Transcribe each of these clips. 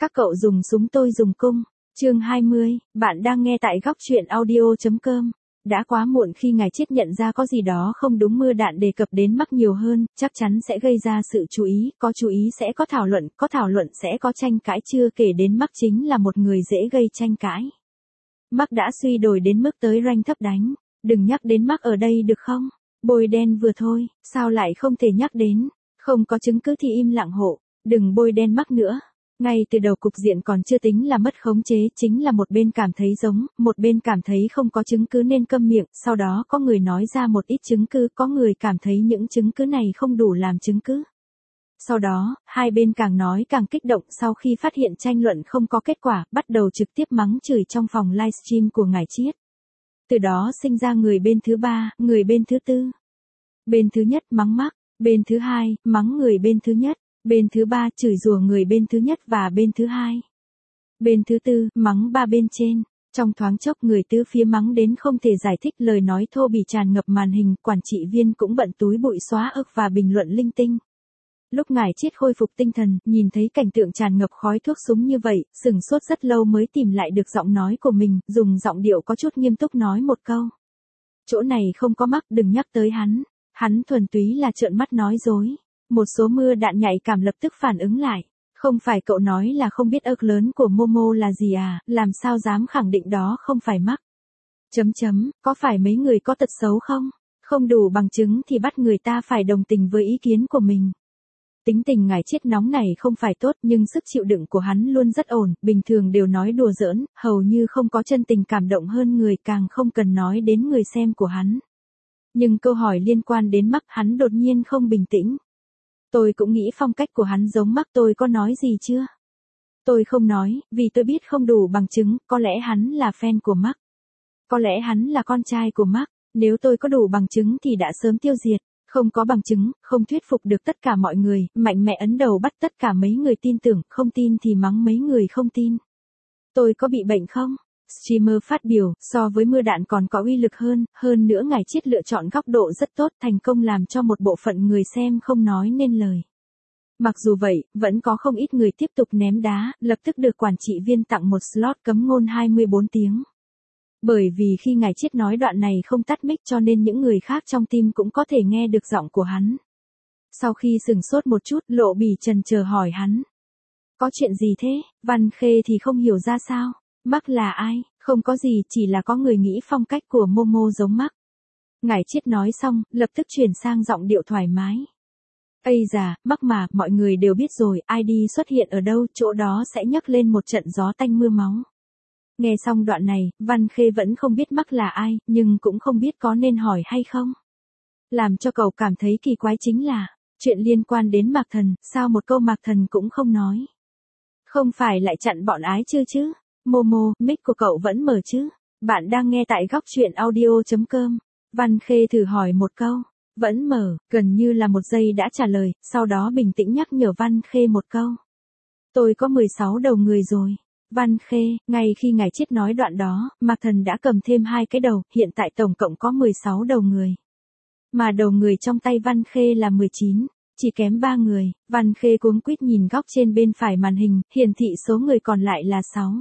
Các cậu dùng súng tôi dùng cung. Chương 20, bạn đang nghe tại góc truyện audio.com. Đã quá muộn khi ngài chết nhận ra có gì đó không đúng. Mưa đạn đề cập đến Mark nhiều hơn, chắc chắn sẽ gây ra sự chú ý, có chú ý sẽ có thảo luận sẽ có tranh cãi, chưa kể đến Mark chính là một người dễ gây tranh cãi. Mark đã suy đồi đến mức tới rank thấp đánh. Đừng nhắc đến Mark ở đây được không? Bôi đen vừa thôi, sao lại không thể nhắc đến? Không có chứng cứ thì im lặng hộ, đừng bôi đen Mark nữa. Ngay từ đầu cục diện còn chưa tính là mất khống chế, chính là một bên cảm thấy giống, một bên cảm thấy không có chứng cứ nên câm miệng, sau đó có người nói ra một ít chứng cứ, có người cảm thấy những chứng cứ này không đủ làm chứng cứ. Sau đó, hai bên càng nói càng kích động, sau khi phát hiện tranh luận không có kết quả, bắt đầu trực tiếp mắng chửi trong phòng livestream của ngài Chiết. Từ đó sinh ra người bên thứ ba, người bên thứ tư. Bên thứ nhất mắng Mark, bên thứ hai, mắng người bên thứ nhất. Bên thứ ba chửi rủa người bên thứ nhất và bên thứ hai. Bên thứ tư, mắng ba bên trên. Trong thoáng chốc người tứ phía mắng đến không thể giải thích, lời nói thô bỉ tràn ngập màn hình, quản trị viên cũng bận túi bụi xóa ức và bình luận linh tinh. Lúc ngài Chiết khôi phục tinh thần, nhìn thấy cảnh tượng tràn ngập khói thuốc súng như vậy, sửng sốt rất lâu mới tìm lại được giọng nói của mình, dùng giọng điệu có chút nghiêm túc nói một câu. Chỗ này không có Mark, đừng nhắc tới hắn. Hắn thuần túy là trợn mắt nói dối. Một số mưa đạn nhạy cảm lập tức phản ứng lại. Không phải cậu nói là không biết ức lớn của Momo là gì à, làm sao dám khẳng định đó không phải Mark. Có phải mấy người có tật xấu không? Không đủ bằng chứng thì bắt người ta phải đồng tình với ý kiến của mình. Tính tình ngài Chiết nóng này không phải tốt, nhưng sức chịu đựng của hắn luôn rất ổn, bình thường đều nói đùa giỡn, hầu như không có chân tình cảm động hơn người, càng không cần nói đến người xem của hắn. Nhưng câu hỏi liên quan đến Mark, hắn đột nhiên không bình tĩnh. Tôi cũng nghĩ phong cách của hắn giống Mark, tôi có nói gì chưa? Tôi không nói, vì tôi biết không đủ bằng chứng, có lẽ hắn là fan của Mark. Có lẽ hắn là con trai của Mark, nếu tôi có đủ bằng chứng thì đã sớm tiêu diệt. Không có bằng chứng, không thuyết phục được tất cả mọi người, mạnh mẽ ấn đầu bắt tất cả mấy người tin tưởng, không tin thì mắng mấy người không tin. Tôi có bị bệnh không? Streamer phát biểu, so với mưa đạn còn có uy lực hơn nữa ngài Chiết lựa chọn góc độ rất tốt, thành công làm cho một bộ phận người xem không nói nên lời. Mặc dù vậy, vẫn có không ít người tiếp tục ném đá, lập tức được quản trị viên tặng một slot cấm ngôn 24 tiếng. Bởi vì khi ngài Chiết nói đoạn này không tắt mic cho nên những người khác trong team cũng có thể nghe được giọng của hắn. Sau khi sửng sốt một chút, Lộ Bỉ chần chờ hỏi hắn. Có chuyện gì thế? Văn Khê thì không hiểu ra sao. Mark là ai? Không có gì, chỉ là có người nghĩ phong cách của Momo giống Mark. Ngài Chiết nói xong, lập tức chuyển sang giọng điệu thoải mái. Ây da, Mark mà, mọi người đều biết rồi, ID xuất hiện ở đâu, chỗ đó sẽ nhấc lên một trận gió tanh mưa máu. Nghe xong đoạn này, Văn Khê vẫn không biết Mark là ai, nhưng cũng không biết có nên hỏi hay không. Làm cho cậu cảm thấy kỳ quái chính là, chuyện liên quan đến Mạc Thần, sao một câu Mạc Thần cũng không nói. Không phải lại chặn bọn ái chưa chứ? Momo, mic của cậu vẫn mở chứ? Bạn đang nghe tại góc truyện audio.com. Văn Khê thử hỏi một câu. Vẫn mở, gần như là một giây đã trả lời, sau đó bình tĩnh nhắc nhở Văn Khê một câu. Tôi có 16 đầu người rồi. Văn Khê, ngay khi ngài Chiết nói đoạn đó, Mạc Thần đã cầm thêm 2 cái đầu, hiện tại tổng cộng có 16 đầu người. Mà đầu người trong tay Văn Khê là 19, chỉ kém 3 người. Văn Khê cuống quýt nhìn góc trên bên phải màn hình, hiển thị số người còn lại là 6.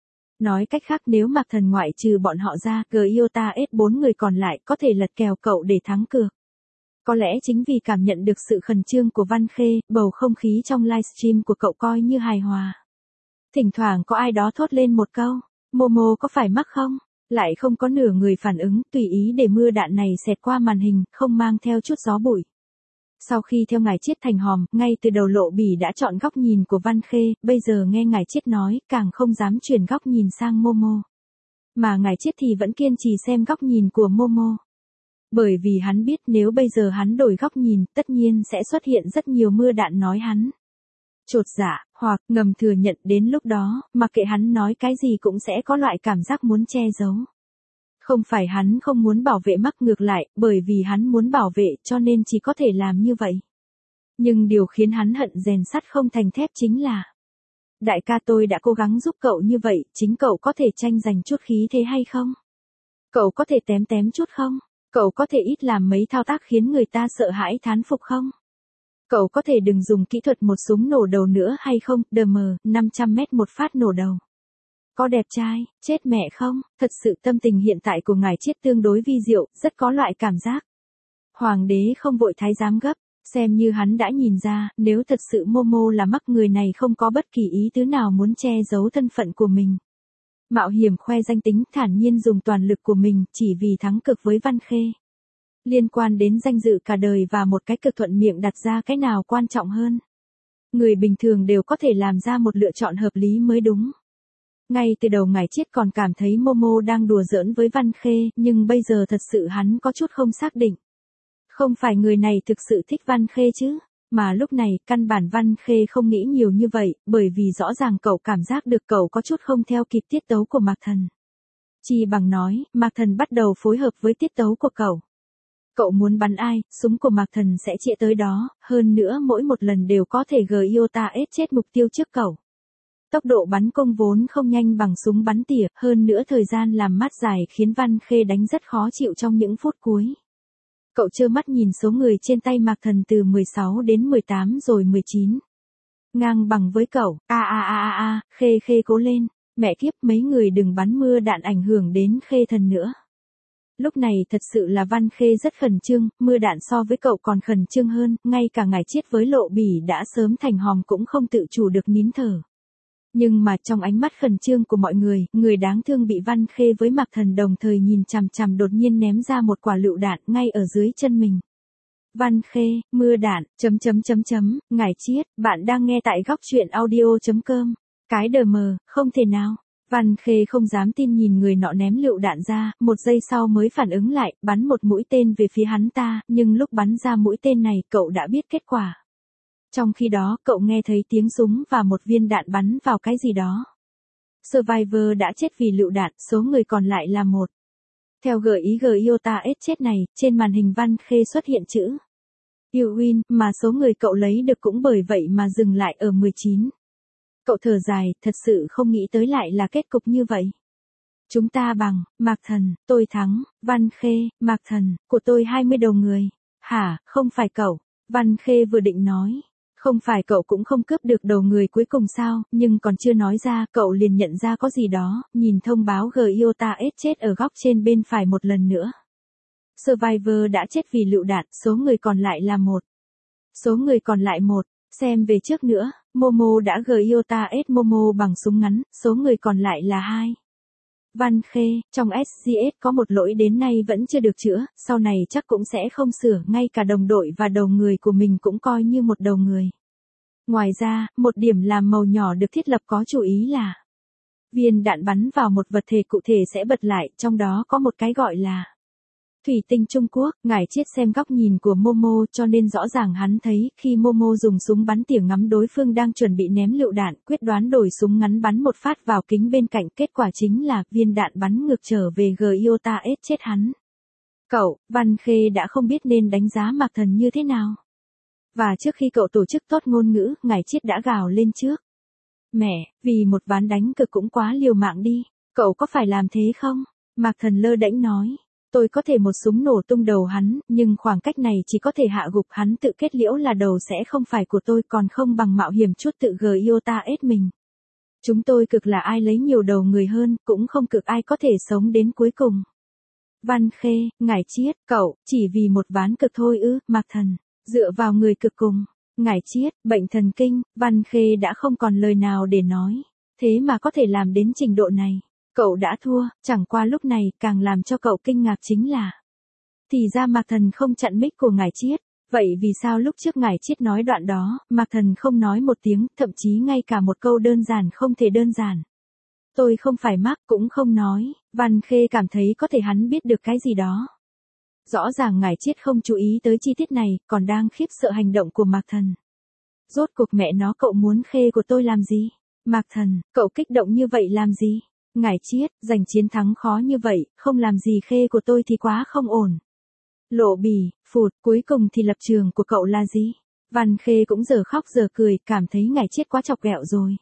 Nói cách khác, nếu Mạc Thần ngoại trừ bọn họ ra, Giota S4 người còn lại có thể lật kèo cậu để thắng cược. Có lẽ chính vì cảm nhận được sự khẩn trương của Văn Khê, bầu không khí trong livestream của cậu coi như hài hòa. Thỉnh thoảng có ai đó thốt lên một câu, Momo có phải Mark không? Lại không có nửa người phản ứng, tùy ý để mưa đạn này xẹt qua màn hình, không mang theo chút gió bụi. Sau khi theo ngài Chiết thành hòm, ngay từ đầu Lộ Bỉ đã chọn góc nhìn của Văn Khê, bây giờ nghe ngài Chiết nói, càng không dám chuyển góc nhìn sang Momo. Mà ngài Chiết thì vẫn kiên trì xem góc nhìn của Momo. Bởi vì hắn biết nếu bây giờ hắn đổi góc nhìn, tất nhiên sẽ xuất hiện rất nhiều mưa đạn nói hắn chột dạ, hoặc ngầm thừa nhận, đến lúc đó, mặc kệ hắn nói cái gì cũng sẽ có loại cảm giác muốn che giấu. Không phải hắn không muốn bảo vệ Mark, ngược lại, bởi vì hắn muốn bảo vệ cho nên chỉ có thể làm như vậy. Nhưng điều khiến hắn hận rèn sắt không thành thép chính là, đại ca tôi đã cố gắng giúp cậu như vậy, chính cậu có thể tranh giành chút khí thế hay không? Cậu có thể tém chút không? Cậu có thể ít làm mấy thao tác khiến người ta sợ hãi thán phục không? Cậu có thể đừng dùng kỹ thuật một súng nổ đầu nữa hay không, DM, 500 mét một phát nổ đầu. Có đẹp trai, chết mẹ không, thật sự tâm tình hiện tại của ngài Chiết tương đối vi diệu, rất có loại cảm giác. Hoàng đế không vội thái giám gấp, xem như hắn đã nhìn ra, nếu thật sự Momo là mắc người này không có bất kỳ ý tứ nào muốn che giấu thân phận của mình. Mạo hiểm khoe danh tính thản nhiên dùng toàn lực của mình chỉ vì thắng cực với Văn Khê. Liên quan đến danh dự cả đời và một cái cực thuận miệng đặt ra cái nào quan trọng hơn. Người bình thường đều có thể làm ra một lựa chọn hợp lý mới đúng. Ngay từ đầu ngài Chiết còn cảm thấy Momo đang đùa giỡn với Văn Khê, nhưng bây giờ thật sự hắn có chút không xác định. Không phải người này thực sự thích Văn Khê chứ, mà lúc này căn bản Văn Khê không nghĩ nhiều như vậy, bởi vì rõ ràng cậu cảm giác được cậu có chút không theo kịp tiết tấu của Mạc Thần. Chi bằng nói, Mạc Thần bắt đầu phối hợp với tiết tấu của cậu. Cậu muốn bắn ai, súng của Mạc Thần sẽ chĩa tới đó, hơn nữa mỗi một lần đều có thể Giota ết chết mục tiêu trước cậu. Tốc độ bắn cung vốn không nhanh bằng súng bắn tỉa, hơn nữa thời gian làm mát dài khiến Văn Khê đánh rất khó chịu trong những phút cuối. Cậu trơ mắt nhìn số người trên tay Mạc Thần từ 16 đến 18 rồi 19. Ngang bằng với cậu, Khê cố lên, mẹ kiếp mấy người đừng bắn mưa đạn ảnh hưởng đến Khê Thần nữa. Lúc này thật sự là Văn Khê rất khẩn trương, mưa đạn so với cậu còn khẩn trương hơn, ngay cả ngài Chiết với Lộ Bỉ đã sớm thành hòm cũng không tự chủ được nín thở. Nhưng mà trong ánh mắt khẩn trương của mọi người, người đáng thương bị Văn Khê với Mạc Thần đồng thời nhìn chằm chằm đột nhiên ném ra một quả lựu đạn ngay ở dưới chân mình. Văn Khê, mưa đạn, ngài Chiết, bạn đang nghe tại góc truyện audio.com. Cái DM, không thể nào. Văn Khê không dám tin nhìn người nọ ném lựu đạn ra, một giây sau mới phản ứng lại, bắn một mũi tên về phía hắn ta, nhưng lúc bắn ra mũi tên này cậu đã biết kết quả. Trong khi đó, cậu nghe thấy tiếng súng và một viên đạn bắn vào cái gì đó. Survivor đã chết vì lựu đạn, số người còn lại là một. Theo gợi ý Giota ết chết này, trên màn hình Văn Khê xuất hiện chữ You win, mà số người cậu lấy được cũng bởi vậy mà dừng lại ở 19. Cậu thở dài, thật sự không nghĩ tới lại là kết cục như vậy. Chúng ta bằng, Mạc Thần, tôi thắng, Văn Khê, Mạc Thần, của tôi 20 đầu người. Hả, không phải cậu, Văn Khê vừa định nói. Không phải cậu cũng không cướp được đầu người cuối cùng sao, nhưng còn chưa nói ra, cậu liền nhận ra có gì đó, nhìn thông báo Giota ết chết ở góc trên bên phải một lần nữa. Survivor đã chết vì lựu đạn, số người còn lại là một. Số người còn lại một, xem về trước nữa, Momo đã Giota ết Momo bằng súng ngắn, số người còn lại là 2. Văn Khê, trong SGS có một lỗi đến nay vẫn chưa được chữa, sau này chắc cũng sẽ không sửa, ngay cả đồng đội và đầu người của mình cũng coi như một đầu người. Ngoài ra, một điểm làm màu nhỏ được thiết lập có chú ý là viên đạn bắn vào một vật thể cụ thể sẽ bật lại, trong đó có một cái gọi là thủy tinh Trung Quốc. Ngài Chiết xem góc nhìn của Momo cho nên rõ ràng hắn thấy khi Momo dùng súng bắn tỉa ngắm đối phương đang chuẩn bị ném lựu đạn, quyết đoán đổi súng ngắn bắn một phát vào kính bên cạnh, kết quả chính là viên đạn bắn ngược trở về Giota ết chết hắn. Cậu, Văn Khê đã không biết nên đánh giá Mạc Thần như thế nào. Và trước khi cậu tổ chức tốt ngôn ngữ, ngài Chiết đã gào lên trước. Mẹ, vì một ván đánh cực cũng quá liều mạng đi, cậu có phải làm thế không? Mạc Thần lơ đễnh nói. Tôi có thể một súng nổ tung đầu hắn, nhưng khoảng cách này chỉ có thể hạ gục hắn, tự kết liễu là đầu sẽ không phải của tôi, còn không bằng mạo hiểm chút tự Giota ết mình. Chúng tôi cực là ai lấy nhiều đầu người hơn, cũng không cực ai có thể sống đến cuối cùng. Văn Khê, ngài Chiết, cậu, chỉ vì một ván cực thôi ư, Mạc Thần, dựa vào người cực cùng. Ngài Chiết, bệnh thần kinh, Văn Khê đã không còn lời nào để nói. Thế mà có thể làm đến trình độ này. Cậu đã thua, chẳng qua lúc này càng làm cho cậu kinh ngạc chính là thì ra Mạc Thần không chặn mic của ngài Chiết, vậy vì sao lúc trước ngài Chiết nói đoạn đó, Mạc Thần không nói một tiếng, thậm chí ngay cả một câu đơn giản không thể đơn giản. Tôi không phải mắc cũng không nói, Văn Khê cảm thấy có thể hắn biết được cái gì đó. Rõ ràng ngài Chiết không chú ý tới chi tiết này, còn đang khiếp sợ hành động của Mạc Thần. Rốt cuộc mẹ nó cậu muốn Khê của tôi làm gì? Mạc Thần, cậu kích động như vậy làm gì? Ngài Chiết, giành chiến thắng khó như vậy, không làm gì Khê của tôi thì quá không ổn. Lộ Bỉ, phụt, cuối cùng thì lập trường của cậu là gì? Văn Khê cũng giờ khóc giờ cười, cảm thấy ngài Chiết quá chọc ghẹo rồi.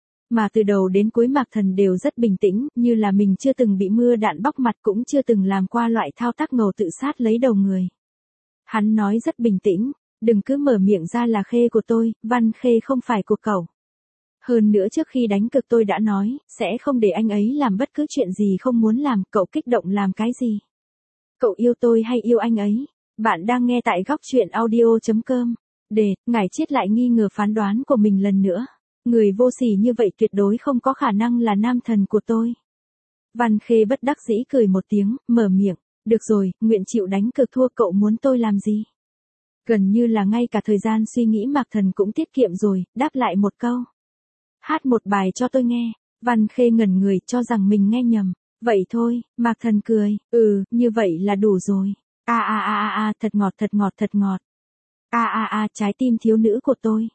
Mà từ đầu đến cuối Mạc Thần đều rất bình tĩnh, như là mình chưa từng bị mưa đạn bóc mặt, cũng chưa từng làm qua loại thao tác ngầu tự sát lấy đầu người. Hắn nói rất bình tĩnh, Đừng cứ mở miệng ra là Khê của tôi, Văn Khê không phải của cậu. Hơn nữa trước khi đánh cược tôi đã nói, sẽ không để anh ấy làm bất cứ chuyện gì không muốn làm, cậu kích động làm cái gì? Cậu yêu tôi hay yêu anh ấy? Bạn đang nghe tại góc chuyện audio.com. Ngải Chiết lại nghi ngờ phán đoán của mình lần nữa. Người vô sỉ như vậy tuyệt đối không có khả năng là nam thần của tôi. Văn Khê bất đắc dĩ cười một tiếng, mở miệng. Được rồi, nguyện chịu đánh cược thua, cậu muốn tôi làm gì? Gần như là ngay cả thời gian suy nghĩ Mạc Thần cũng tiết kiệm rồi, đáp lại một câu. Hát một bài cho tôi nghe. Văn Khê ngẩn người cho rằng mình nghe nhầm. Vậy thôi, Mạc Thần cười. Như vậy là đủ rồi. Thật ngọt thật ngọt thật ngọt. Trái tim thiếu nữ của tôi.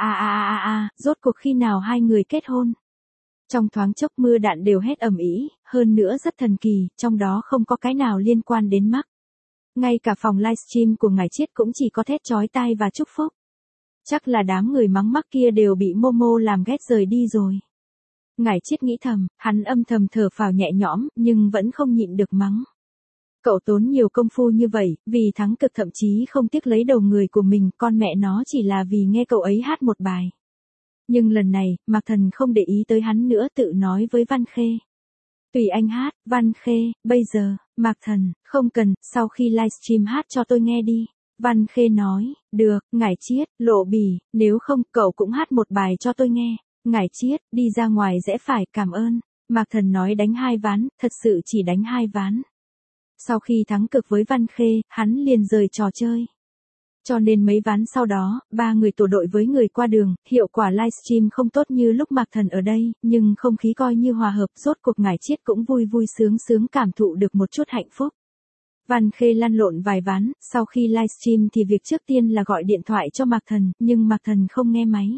Rốt cuộc khi nào hai người kết hôn? Trong thoáng chốc mưa đạn đều hét ầm ĩ, hơn nữa rất thần kỳ, trong đó không có cái nào liên quan đến Mắc. Ngay cả phòng livestream của Ngải Chiết cũng chỉ có thét chói tai và chúc phúc. Chắc là đám người mắng Mắc kia đều bị Momo làm ghét rời đi rồi. Ngải Chiết nghĩ thầm, hắn âm thầm thở phào nhẹ nhõm, nhưng vẫn không nhịn được mắng. Cậu tốn nhiều công phu như vậy, vì thắng cực thậm chí không tiếc lấy đầu người của mình, con mẹ nó chỉ là vì nghe cậu ấy hát một bài. Nhưng lần này, Mạc Thần không để ý tới hắn nữa, tự nói với Văn Khê. Tùy anh hát, Văn Khê, bây giờ, Mạc Thần, không cần, sau khi livestream hát cho tôi nghe đi. Văn Khê nói, được, Ngải Chiết, lộ bì, nếu không, cậu cũng hát một bài cho tôi nghe. Ngải Chiết, đi ra ngoài rẽ phải, cảm ơn. Mạc Thần nói đánh 2 ván, thật sự chỉ đánh 2 ván. Sau khi thắng cực với Văn Khê, hắn liền rời trò chơi. Cho nên mấy ván sau đó, 3 người tổ đội với người qua đường, hiệu quả livestream không tốt như lúc Mạc Thần ở đây, nhưng không khí coi như hòa hợp, rốt cuộc Ngải Chiết cũng vui vui sướng sướng cảm thụ được một chút hạnh phúc. Văn Khê lăn lộn vài ván, sau khi livestream thì việc trước tiên là gọi điện thoại cho Mạc Thần, nhưng Mạc Thần không nghe máy.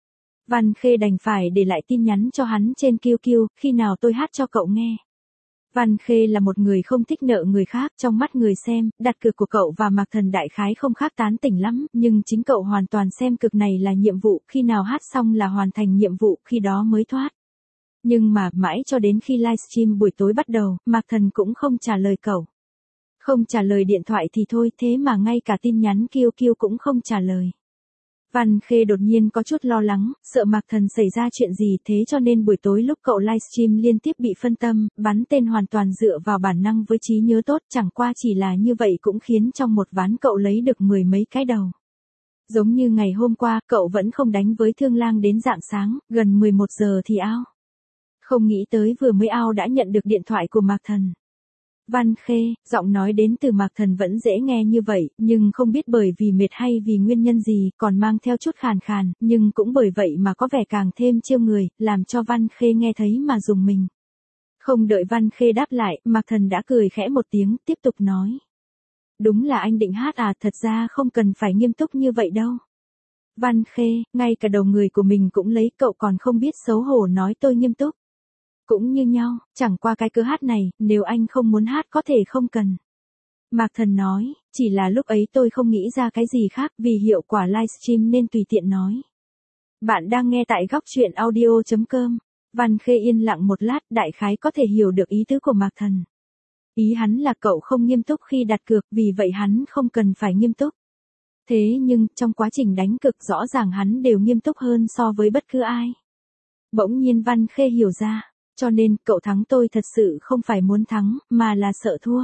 Văn Khê đành phải để lại tin nhắn cho hắn trên QQ, khi nào tôi hát cho cậu nghe. Văn Khê là một người không thích nợ người khác, trong mắt người xem, đặt cược của cậu và Mạc Thần đại khái không khác tán tỉnh lắm, nhưng chính cậu hoàn toàn xem cược này là nhiệm vụ, khi nào hát xong là hoàn thành nhiệm vụ, khi đó mới thoát. Nhưng mà, mãi cho đến khi livestream buổi tối bắt đầu, Mạc Thần cũng không trả lời cậu. Không trả lời điện thoại thì thôi, thế mà ngay cả tin nhắn QQ cũng không trả lời. Văn Khê đột nhiên có chút lo lắng, sợ Mạc Thần xảy ra chuyện gì, thế cho nên buổi tối lúc cậu livestream liên tiếp bị phân tâm, bắn tên hoàn toàn dựa vào bản năng với trí nhớ tốt, chẳng qua chỉ là như vậy cũng khiến trong một ván cậu lấy được 10 mấy cái đầu. Giống như ngày hôm qua, cậu vẫn không đánh với Thương Lang đến rạng sáng, gần 11 giờ thì out. Không nghĩ tới vừa mới out đã nhận được điện thoại của Mạc Thần. Văn Khê, giọng nói đến từ Mạc Thần vẫn dễ nghe như vậy, nhưng không biết bởi vì mệt hay vì nguyên nhân gì, còn mang theo chút khàn khàn, nhưng cũng bởi vậy mà có vẻ càng thêm chiêu người, làm cho Văn Khê nghe thấy mà rùng mình. Không đợi Văn Khê đáp lại, Mạc Thần đã cười khẽ một tiếng, tiếp tục nói. Đúng là anh định hát à, thật ra không cần phải nghiêm túc như vậy đâu. Văn Khê, ngay cả đầu người của mình cũng lấy, cậu còn không biết xấu hổ nói tôi nghiêm túc. Cũng như nhau, chẳng qua cái cớ hát này, nếu anh không muốn hát có thể không cần. Mạc Thần nói, chỉ là lúc ấy tôi không nghĩ ra cái gì khác, vì hiệu quả livestream nên tùy tiện nói. Bạn đang nghe tại góc chuyện audio.com. Văn Khê yên lặng một lát, đại khái có thể hiểu được ý tứ của Mạc Thần. Ý hắn là cậu không nghiêm túc khi đặt cược, vì vậy hắn không cần phải nghiêm túc. Thế nhưng, trong quá trình đánh cược rõ ràng hắn đều nghiêm túc hơn so với bất cứ ai. Bỗng nhiên Văn Khê hiểu ra. Cho nên, cậu thắng tôi thật sự không phải muốn thắng, mà là sợ thua.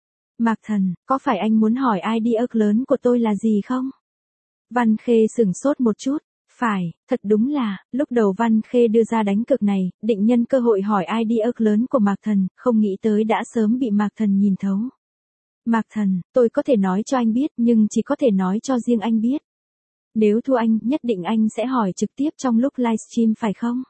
Mạc Thần, có phải anh muốn hỏi idea lớn của tôi là gì không? Văn Khê sửng sốt một chút. Phải, thật đúng là, lúc đầu Văn Khê đưa ra đánh cược này, định nhân cơ hội hỏi idea lớn của Mạc Thần, không nghĩ tới đã sớm bị Mạc Thần nhìn thấu. Mạc Thần, tôi có thể nói cho anh biết, nhưng chỉ có thể nói cho riêng anh biết. Nếu thua anh, nhất định anh sẽ hỏi trực tiếp trong lúc livestream phải không?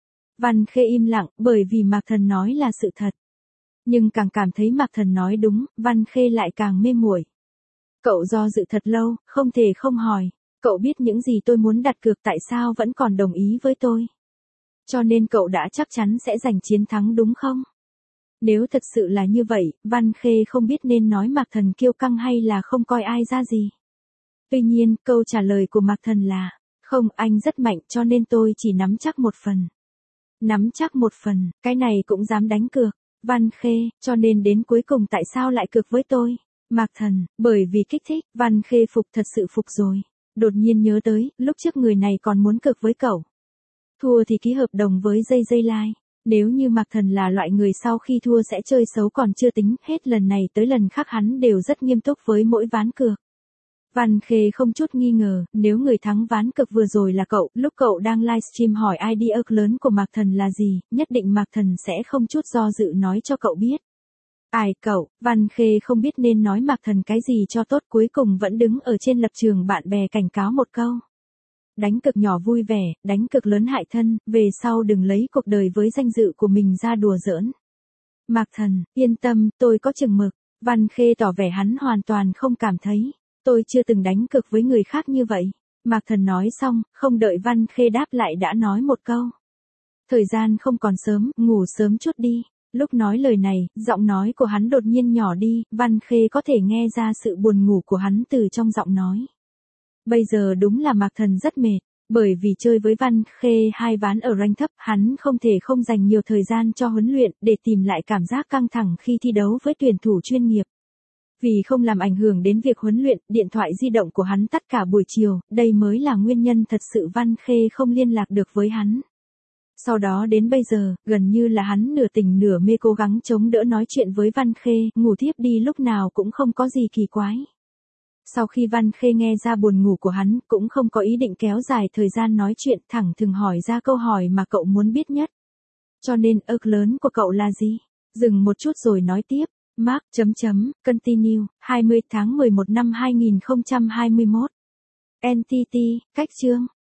Văn Khê im lặng, bởi vì Mạc Thần nói là sự thật. Nhưng càng cảm thấy Mạc Thần nói đúng, Văn Khê lại càng mê muội. Cậu do dự thật lâu, không thể không hỏi. Cậu biết những gì tôi muốn đặt cược, tại sao vẫn còn đồng ý với tôi? Cho nên cậu đã chắc chắn sẽ giành chiến thắng đúng không? Nếu thật sự là như vậy, Văn Khê không biết nên nói Mạc Thần kiêu căng hay là không coi ai ra gì. Tuy nhiên, câu trả lời của Mạc Thần là, không, anh rất mạnh cho nên tôi chỉ nắm chắc một phần. Nắm chắc một phần, cái này cũng dám đánh cược. Văn Khê, cho nên đến cuối cùng tại sao lại cược với tôi? Mạc Thần, bởi vì kích thích, Văn Khê phục thật sự phục rồi. Đột nhiên nhớ tới, lúc trước người này còn muốn cược với cậu. Thua thì ký hợp đồng với Dây Lai. Nếu như Mạc Thần là loại người sau khi thua sẽ chơi xấu còn chưa tính, hết lần này tới lần khác hắn đều rất nghiêm túc với mỗi ván cược. Văn Khê không chút nghi ngờ, nếu người thắng ván cược vừa rồi là cậu, lúc cậu đang livestream hỏi ID ức lớn của Mạc Thần là gì, nhất định Mạc Thần sẽ không chút do dự nói cho cậu biết. Ai cậu, Văn Khê không biết nên nói Mạc Thần cái gì cho tốt, cuối cùng vẫn đứng ở trên lập trường bạn bè cảnh cáo một câu. Đánh cược nhỏ vui vẻ, đánh cược lớn hại thân, về sau đừng lấy cuộc đời với danh dự của mình ra đùa giỡn. Mạc Thần, yên tâm, tôi có chừng mực. Văn Khê tỏ vẻ hắn hoàn toàn không cảm thấy. Tôi chưa từng đánh cược với người khác như vậy. Mạc Thần nói xong, không đợi Văn Khê đáp lại đã nói một câu. Thời gian không còn sớm, ngủ sớm chút đi. Lúc nói lời này, giọng nói của hắn đột nhiên nhỏ đi, Văn Khê có thể nghe ra sự buồn ngủ của hắn từ trong giọng nói. Bây giờ đúng là Mạc Thần rất mệt, bởi vì chơi với Văn Khê 2 ván ở rank thấp, hắn không thể không dành nhiều thời gian cho huấn luyện để tìm lại cảm giác căng thẳng khi thi đấu với tuyển thủ chuyên nghiệp. Vì không làm ảnh hưởng đến việc huấn luyện, điện thoại di động của hắn tắt cả buổi chiều, đây mới là nguyên nhân thật sự Văn Khê không liên lạc được với hắn. Sau đó đến bây giờ, gần như là hắn nửa tỉnh nửa mê cố gắng chống đỡ nói chuyện với Văn Khê, ngủ thiếp đi lúc nào cũng không có gì kỳ quái. Sau khi Văn Khê nghe ra buồn ngủ của hắn, cũng không có ý định kéo dài thời gian nói chuyện, thẳng thừng hỏi ra câu hỏi mà cậu muốn biết nhất. Cho nên, ức lớn của cậu là gì? Dừng một chút rồi nói tiếp. Mark, continue, 20 tháng 11 năm 2021. NTT, cách chương.